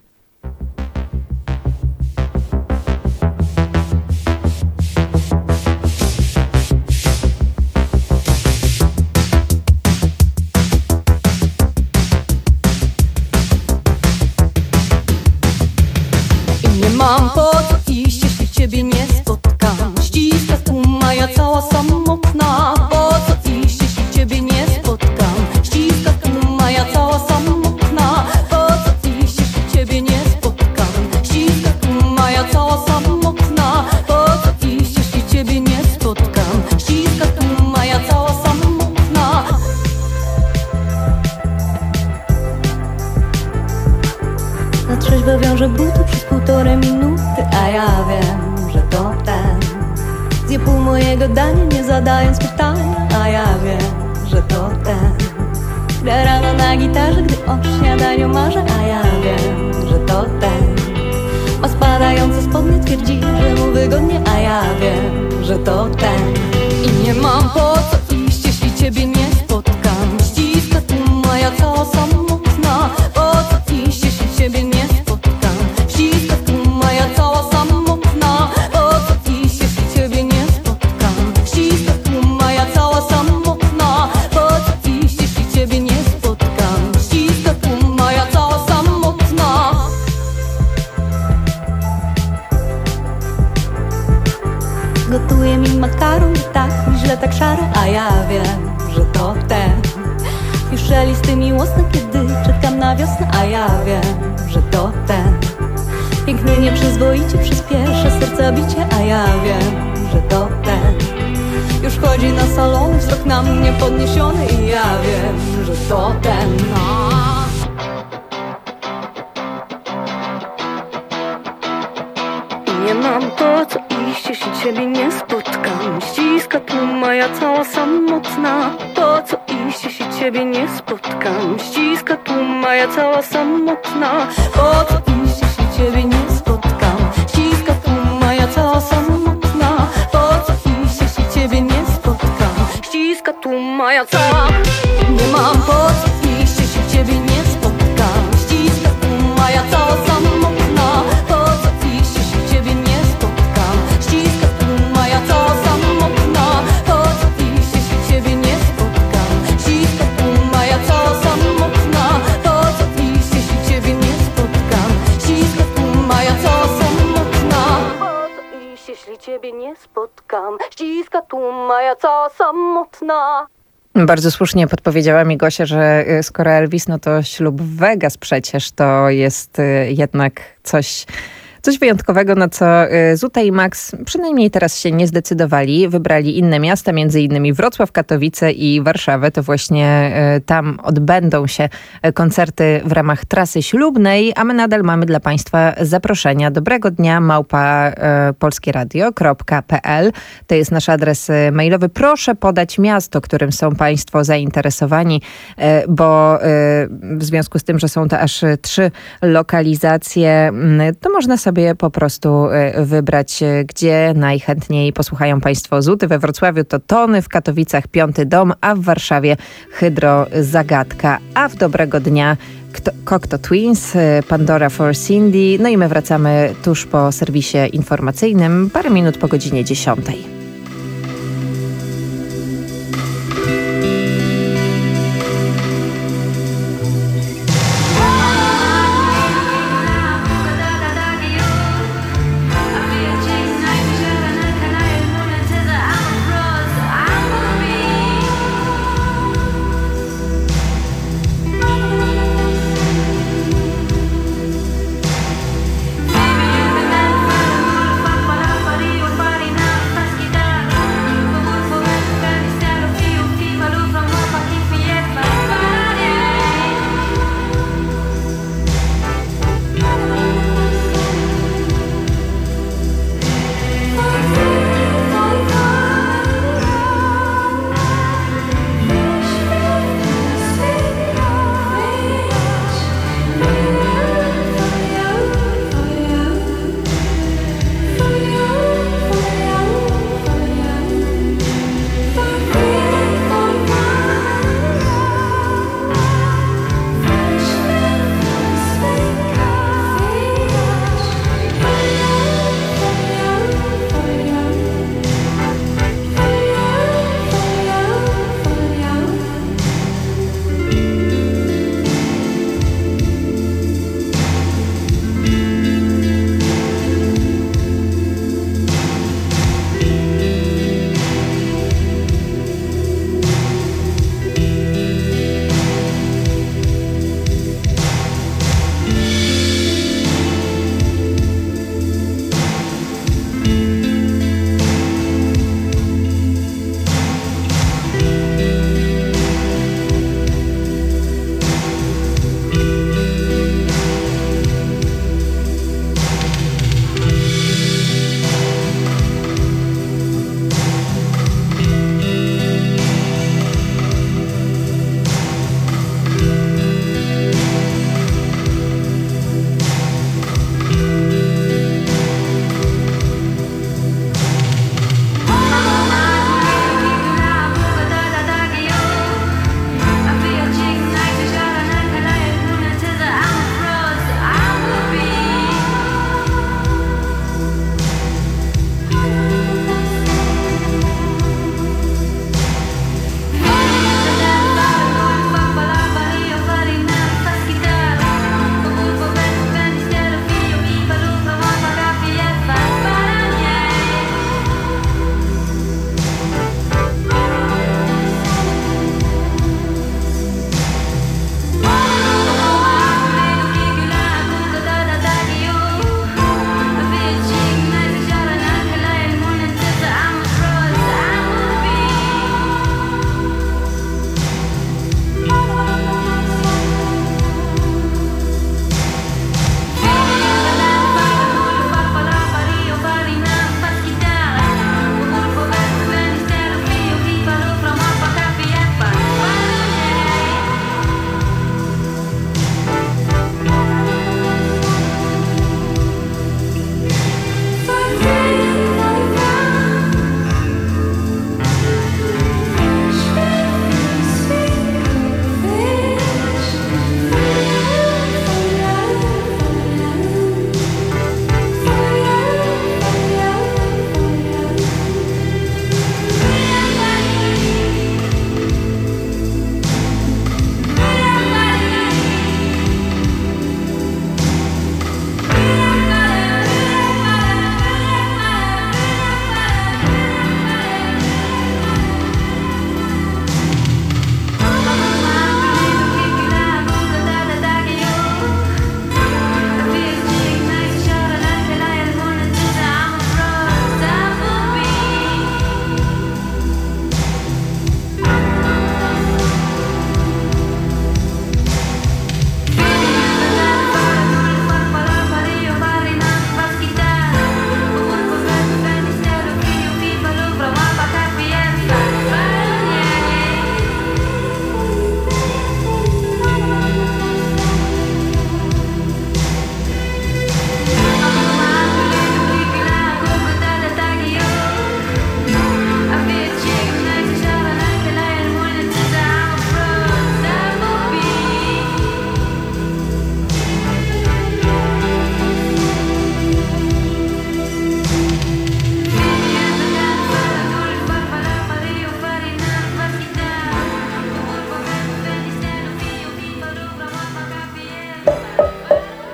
Mam po co iść, jeśli ciebie nie spotkam. Ściska tłuma, ja cała samotna. Po co iść, jeśli ciebie nie spotkam. Ściska tłuma, ja cała samotna. Po co iść, jeśli ciebie nie spotkam. Ściska tłuma, ja cała samotna. Po co iść, jeśli ciebie nie spotkam. Ściska tłuma, ja cała samotna. Na trzeźwo wiążę buty przez półtorej minuty, a ja wiem, że to ten. Zje pół mojego dania, nie zadając pytania, a ja wiem, że to ten. Gra rano na gitarze, gdy o śniadaniu marzę, a ja wiem, że to ten. Ma spadające spodnie, twierdzi, że mu wygodnie, a ja wiem, że to ten. I nie mam po co iść, jeśli ciebie nie spotkam. Ściska tu moja cała samotna. Po co iść, jeśli ciebie nie spotkam. Ściska tu moja cała samotna. Po co iść, jeśli ciebie nie spotkam. Ściska tu moja cała samotna. Po co iść, jeśli ciebie nie spotkam. Ściska tu moja cała samotna. Gotuje mi makaron, tak mi źle, tak szaro, a ja wiem, że to ten. Już szelisty miłosny, kiedy czekam na wiosnę, a ja wiem, że to ten. Piękny nieprzyzwoicie przyspiesza serca bicie, a ja wiem, że to ten. Już chodzi na salon, wzrok na mnie podniesiony i ja wiem, że to ten. No. Nie mam po co iść, jeśli ciebie nie spotkam. Ściska tu moja cała samotna. Po co iść, jeśli ciebie nie spotkam. Ściska tu moja cała samotna. Po co iść, jeśli ciebie nie spotkam. Ściska tu moja cała samotna. Po co iść, jeśli ciebie nie spotkam. Ściska tu moja cała. Nie mam po co iść, jeśli ciebie nie spotkam. Ściska tu moja cała samotna. Po co iść, jeśli ciebie nie spotkam. Ściska tu moja cała samotna. Po co iść, jeśli ciebie nie spotkam. Ściska tu moja cała samotna. Po co iść, jeśli ciebie nie spotkam. Ściska tu moja cała samotna. Po co iść, jeśli ciebie nie spotkam. Ściska tu moja cała samotna. Bardzo słusznie podpowiedziała mi Gosia, że skoro Elvis, no to ślub w Vegas przecież to jest jednak coś... Coś wyjątkowego, na co Zuta i Max przynajmniej teraz się nie zdecydowali. Wybrali inne miasta, między innymi Wrocław, Katowice i Warszawę. To właśnie tam odbędą się koncerty w ramach trasy ślubnej, a my nadal mamy dla Państwa zaproszenia. Dobrego dnia, małpa polskieradio kropka p l. To jest nasz adres mailowy. Proszę podać miasto, którym są Państwo zainteresowani, bo w związku z tym, że są to aż trzy lokalizacje, to można sobie sobie po prostu wybrać, gdzie najchętniej posłuchają Państwo Zuty. We Wrocławiu to Tony, w Katowicach Piąty Dom, a w Warszawie Hydro Zagadka. A w Dobrego Dnia Cocteau Twins, Pandora for Cindy. No i my wracamy tuż po serwisie informacyjnym, parę minut po godzinie dziesiątej. Body, body, now, let's get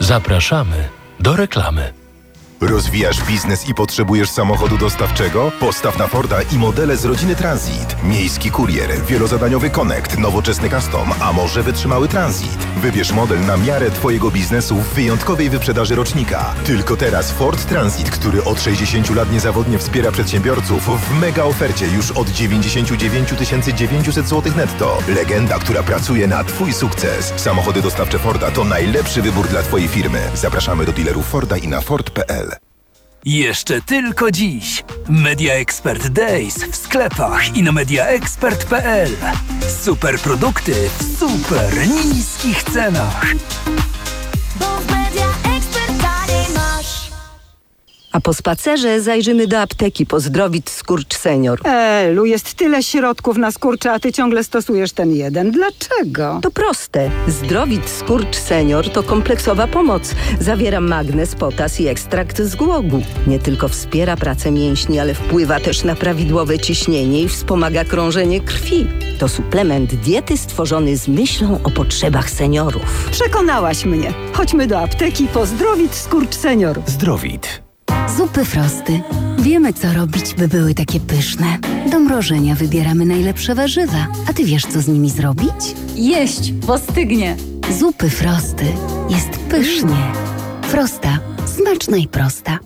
Zapraszamy do reklamy. Rozwijasz biznes i potrzebujesz samochodu dostawczego? Postaw na Forda i modele z rodziny Transit. Miejski kurier, wielozadaniowy Connect, nowoczesny Custom, a może wytrzymały Transit. Wybierz model na miarę Twojego biznesu w wyjątkowej wyprzedaży rocznika. Tylko teraz Ford Transit, który od sześćdziesięciu lat niezawodnie wspiera przedsiębiorców, w mega ofercie już od dziewięćdziesiąt dziewięć tysięcy dziewięćset złotych netto. Legenda, która pracuje na Twój sukces. Samochody dostawcze Forda to najlepszy wybór dla Twojej firmy. Zapraszamy do dealerów Forda i na Ford kropka p l. Jeszcze tylko dziś. Media Expert Days w sklepach i na media expert kropka p l. Super produkty w super niskich cenach. A po spacerze zajrzymy do apteki po Zdrowit Skurcz Senior. Elu, jest tyle środków na skurcze, a ty ciągle stosujesz ten jeden. Dlaczego? To proste. Zdrowit Skurcz Senior to kompleksowa pomoc. Zawiera magnez, potas i ekstrakt z głogu. Nie tylko wspiera pracę mięśni, ale wpływa też na prawidłowe ciśnienie i wspomaga krążenie krwi. To suplement diety stworzony z myślą o potrzebach seniorów. Przekonałaś mnie. Chodźmy do apteki po Zdrowit Skurcz Senior. Zdrowit. Zupy Frosty. Wiemy, co robić, by były takie pyszne. Do mrożenia wybieramy najlepsze warzywa. A ty wiesz, co z nimi zrobić? Jeść, bo stygnie. Zupy Frosty. Jest pysznie. Frosta. Smaczna i prosta.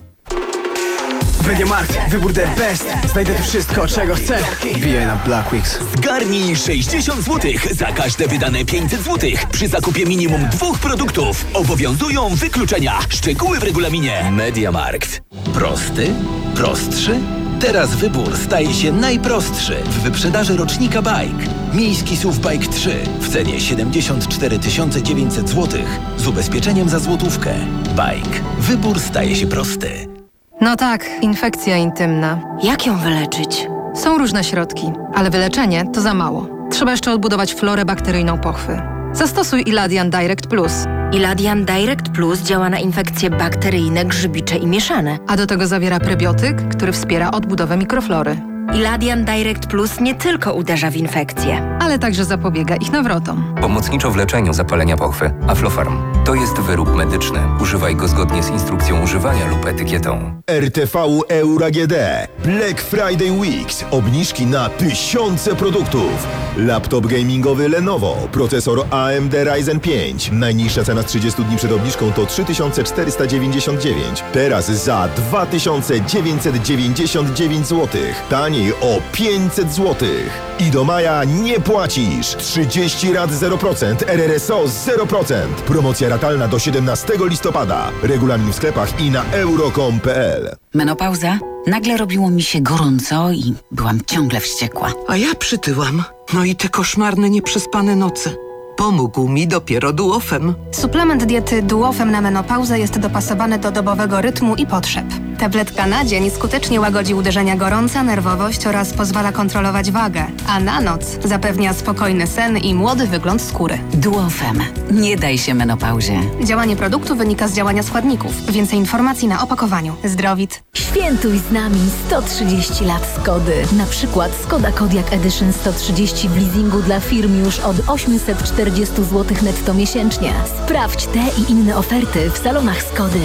MediaMarkt, wybór the best. Znajdę tu wszystko, czego chcę. Wbijaj na Blackweeks. Zgarnij sześćdziesiąt złotych za każde wydane pięćset złotych przy zakupie minimum dwóch produktów. Obowiązują wykluczenia. Szczegóły w regulaminie. MediaMarkt. Prosty? Prostszy? Teraz wybór staje się najprostszy w wyprzedaży rocznika Bike. Miejski S U V Bike trzy w cenie siedemdziesiąt cztery tysiące dziewięćset złotych z ubezpieczeniem za złotówkę. Bike. Wybór staje się prosty. No tak, infekcja intymna. Jak ją wyleczyć? Są różne środki, ale wyleczenie to za mało. Trzeba jeszcze odbudować florę bakteryjną pochwy. Zastosuj Iladian Direct Plus. Iladian Direct Plus działa na infekcje bakteryjne, grzybicze i mieszane. A do tego zawiera prebiotyk, który wspiera odbudowę mikroflory. Iladian Direct Plus nie tylko uderza w infekcje, ale także zapobiega ich nawrotom. Pomocniczo w leczeniu zapalenia pochwy. Aflofarm. To jest wyrób medyczny. Używaj go zgodnie z instrukcją używania lub etykietą. R T V Euro A G D. Black Friday Weeks. Obniżki na tysiące produktów. Laptop gamingowy Lenovo. Procesor A M D Ryzen pięć. Najniższa cena z trzydziestu dni przed obniżką to trzy tysiące czterysta dziewięćdziesiąt dziewięć. Teraz za dwa tysiące dziewięćset dziewięćdziesiąt dziewięć złotych. Taniej o pięćset złotych. I do maja nie płacisz. trzydzieści rat zero procent. R R S O zero procent. Promocja ratalna do siedemnastego listopada. Regulamin w sklepach i na euro kropka com kropka p l. Menopauza? Nagle robiło mi się gorąco i byłam ciągle wściekła. A ja przytyłam. No i te koszmarne, nieprzespane noce. Pomógł mi dopiero Duofem. Suplement diety Duofem na menopauzę jest dopasowany do dobowego rytmu i potrzeb. Tabletka na dzień skutecznie łagodzi uderzenia gorąca, nerwowość oraz pozwala kontrolować wagę, a na noc zapewnia spokojny sen i młody wygląd skóry. Duofem. Nie daj się menopauzie. Działanie produktu wynika z działania składników. Więcej informacji na opakowaniu. Zdrowit. Świętuj z nami sto trzydzieści lat Skody. Na przykład Skoda Kodiaq Edition sto trzydzieści w leasingu dla firm już od osiemset czterdzieści złotych netto miesięcznie. Sprawdź te i inne oferty w salonach Skody.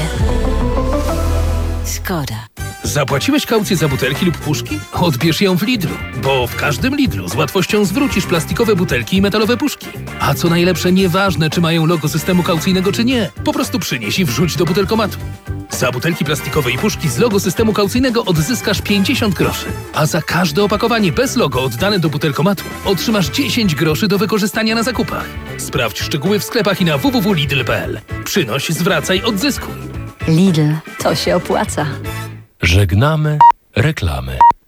Skoda. Zapłaciłeś kaucję za butelki lub puszki? Odbierz ją w Lidlu, bo w każdym Lidlu z łatwością zwrócisz plastikowe butelki i metalowe puszki. A co najlepsze, nieważne czy mają logo systemu kaucyjnego czy nie, po prostu przynieś i wrzuć do butelkomatu. Za butelki plastikowe i puszki z logo systemu kaucyjnego odzyskasz pięćdziesiąt groszy, a za każde opakowanie bez logo oddane do butelkomatu otrzymasz dziesięć groszy do wykorzystania na zakupach. Sprawdź szczegóły w sklepach i na w w w kropka lidl kropka p l. Przynoś, zwracaj, odzyskuj. Lidl. To się opłaca. Żegnamy reklamy.